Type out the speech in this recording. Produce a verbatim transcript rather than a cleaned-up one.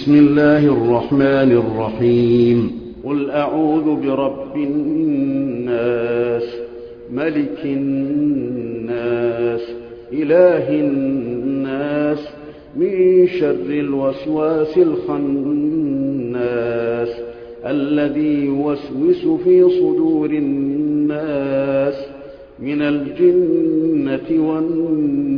بسم الله الرحمن الرحيم قل أعوذ برب الناس ملك الناس إله الناس من شر الوسواس الخناس الذي يوسوس في صدور الناس من الجنة والناس.